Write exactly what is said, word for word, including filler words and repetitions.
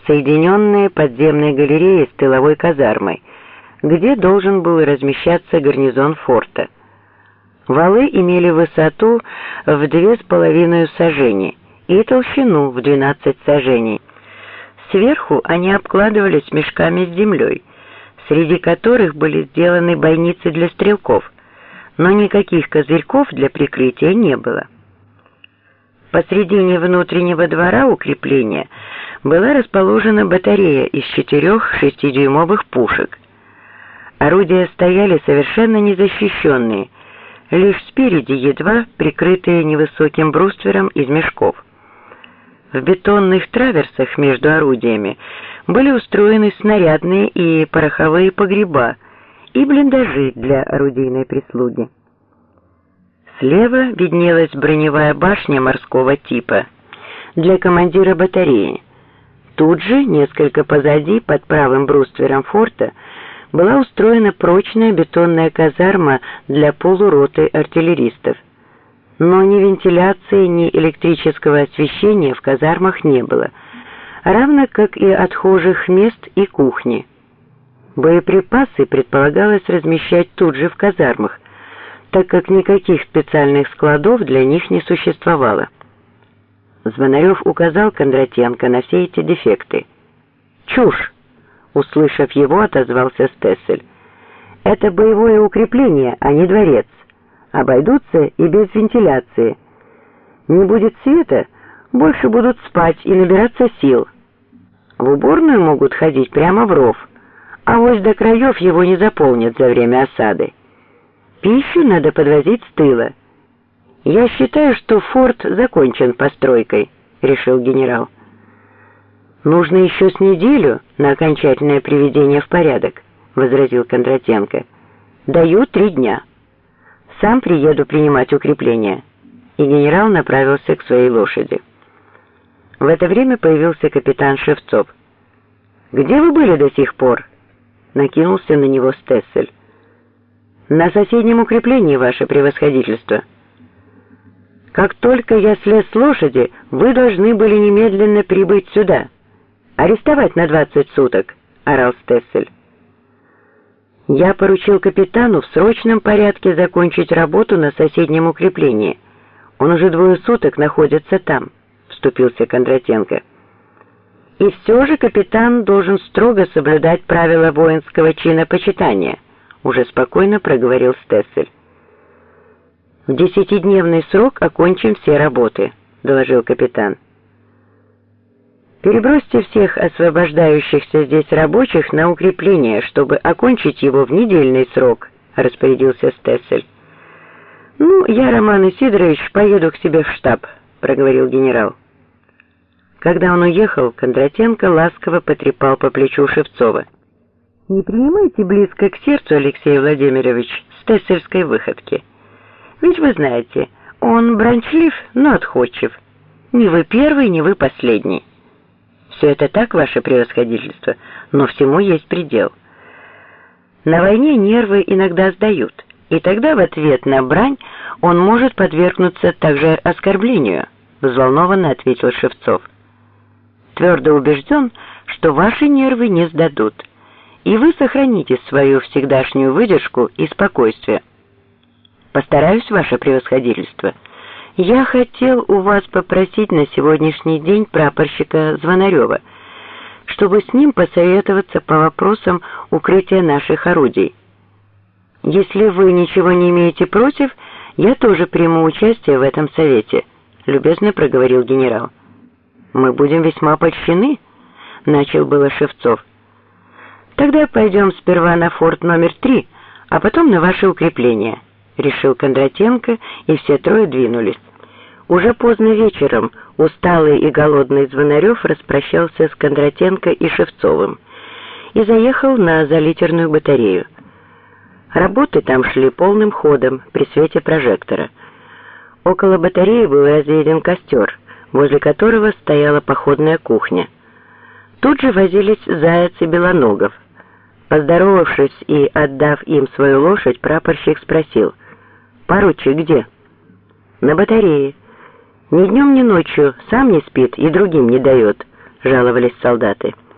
соединенные подземной галереей с тыловой казармой, где должен был размещаться гарнизон форта. Валы имели высоту в две с половиной сажени и толщину в двенадцать саженей. Сверху они обкладывались мешками с землей, среди которых были сделаны бойницы для стрелков, но никаких козырьков для прикрытия не было. Посредине внутреннего двора укрепления была расположена батарея из четырех шестидюймовых пушек. Орудия стояли совершенно незащищенные, лишь спереди едва прикрытые невысоким бруствером из мешков. В бетонных траверсах между орудиями были устроены снарядные и пороховые погреба и блиндажи для орудийной прислуги. Слева виднелась броневая башня морского типа для командира батареи. Тут же, несколько позади, под правым бруствером форта, была устроена прочная бетонная казарма для полуроты артиллеристов. Но ни вентиляции, ни электрического освещения в казармах не было, равно как и отхожих мест и кухни. Боеприпасы предполагалось размещать тут же в казармах, так как никаких специальных складов для них не существовало. Звонарев указал Кондратенко на все эти дефекты. «Чушь!» — услышав его, отозвался Стессель. «Это боевое укрепление, а не дворец. Обойдутся и без вентиляции. Не будет света, больше будут спать и набираться сил. В уборную могут ходить прямо в ров, а вось до краев его не заполнят за время осады. Пищу надо подвозить с тыла. Я считаю, что форт закончен постройкой», — решил генерал. «Нужно еще с неделю на окончательное приведение в порядок», — возразил Кондратенко. «Даю три дня. Сам приеду принимать укрепления». И генерал направился к своей лошади. В это время появился капитан Шевцов. «Где вы были до сих пор?» — накинулся на него Стессель. «На соседнем укреплении, ваше превосходительство». «Как только я слез с лошади, вы должны были немедленно прибыть сюда. Арестовать на двадцать суток», — орал Стессель. «Я поручил капитану в срочном порядке закончить работу на соседнем укреплении. Он уже двое суток находится там», — вступился Кондратенко. «И все же капитан должен строго соблюдать правила воинского чинопочитания», — уже спокойно проговорил Стессель. «В десятидневный срок окончим все работы», — доложил капитан. «Перебросьте всех освобождающихся здесь рабочих на укрепление, чтобы окончить его в недельный срок», — распорядился Стессель. «Ну, я, Роман Исидорович, поеду к себе в штаб», — проговорил генерал. Когда он уехал, Кондратенко ласково потрепал по плечу Шевцова. «Не принимайте близко к сердцу, Алексей Владимирович, стессельской выходки. Ведь вы знаете, он бранчлив, но отходчив. Не вы первый, не вы последний. Все это так, ваше превосходительство, но всему есть предел. На войне нервы иногда сдают, и тогда в ответ на брань он может подвергнуться также оскорблению», — взволнованно ответил Шевцов. «Твердо убежден, что ваши нервы не сдадут, и вы сохраните свою всегдашнюю выдержку и спокойствие». «Постараюсь, ваше превосходительство. Я хотел у вас попросить на сегодняшний день прапорщика Звонарева, чтобы с ним посоветоваться по вопросам укрытия наших орудий. Если вы ничего не имеете против, я тоже приму участие в этом совете», — любезно проговорил генерал. «Мы будем весьма польщены», — начал было Шевцов. «Тогда пойдем сперва на форт номер три, а потом на ваше укрепление», — решил Кондратенко, и все трое двинулись. Уже поздно вечером усталый и голодный Звонарев распрощался с Кондратенко и Шевцовым и заехал на залитерную батарею. Работы там шли полным ходом при свете прожектора. Около батареи был разведен костер, возле которого стояла походная кухня. Тут же возились Заяц и Белоногов. Поздоровавшись и отдав им свою лошадь, прапорщик спросил: «Поручик где?» «На батарее. Ни днем, ни ночью сам не спит и другим не дает», жаловались солдаты.